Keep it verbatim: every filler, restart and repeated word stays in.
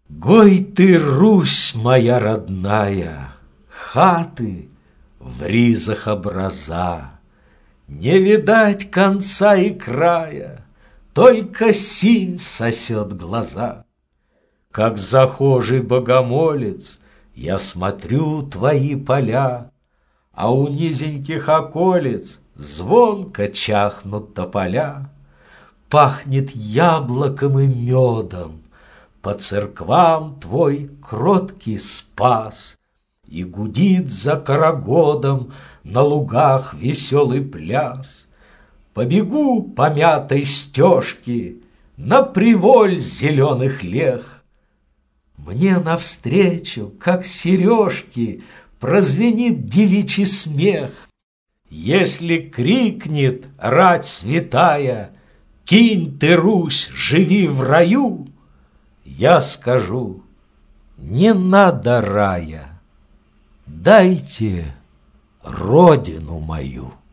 Гой ты, Русь моя родная, хаты в ризах образа, не видать конца и края, только синь сосет глаза. Как захожий богомолец я смотрю твои поля, а у низеньких околиц звонко чахнут тополя. Пахнет яблоком и медом, по церквам твой кроткий Спас, и гудит за карагодом на лугах веселый пляс. Побегу по мятой стежке на приволь зеленых лег. Мне навстречу, как сережки, прозвенит девичий смех. Если крикнет рать святая: «Кинь ты, Русь, живи в раю!» Я скажу: не надо рая, дайте родину мою.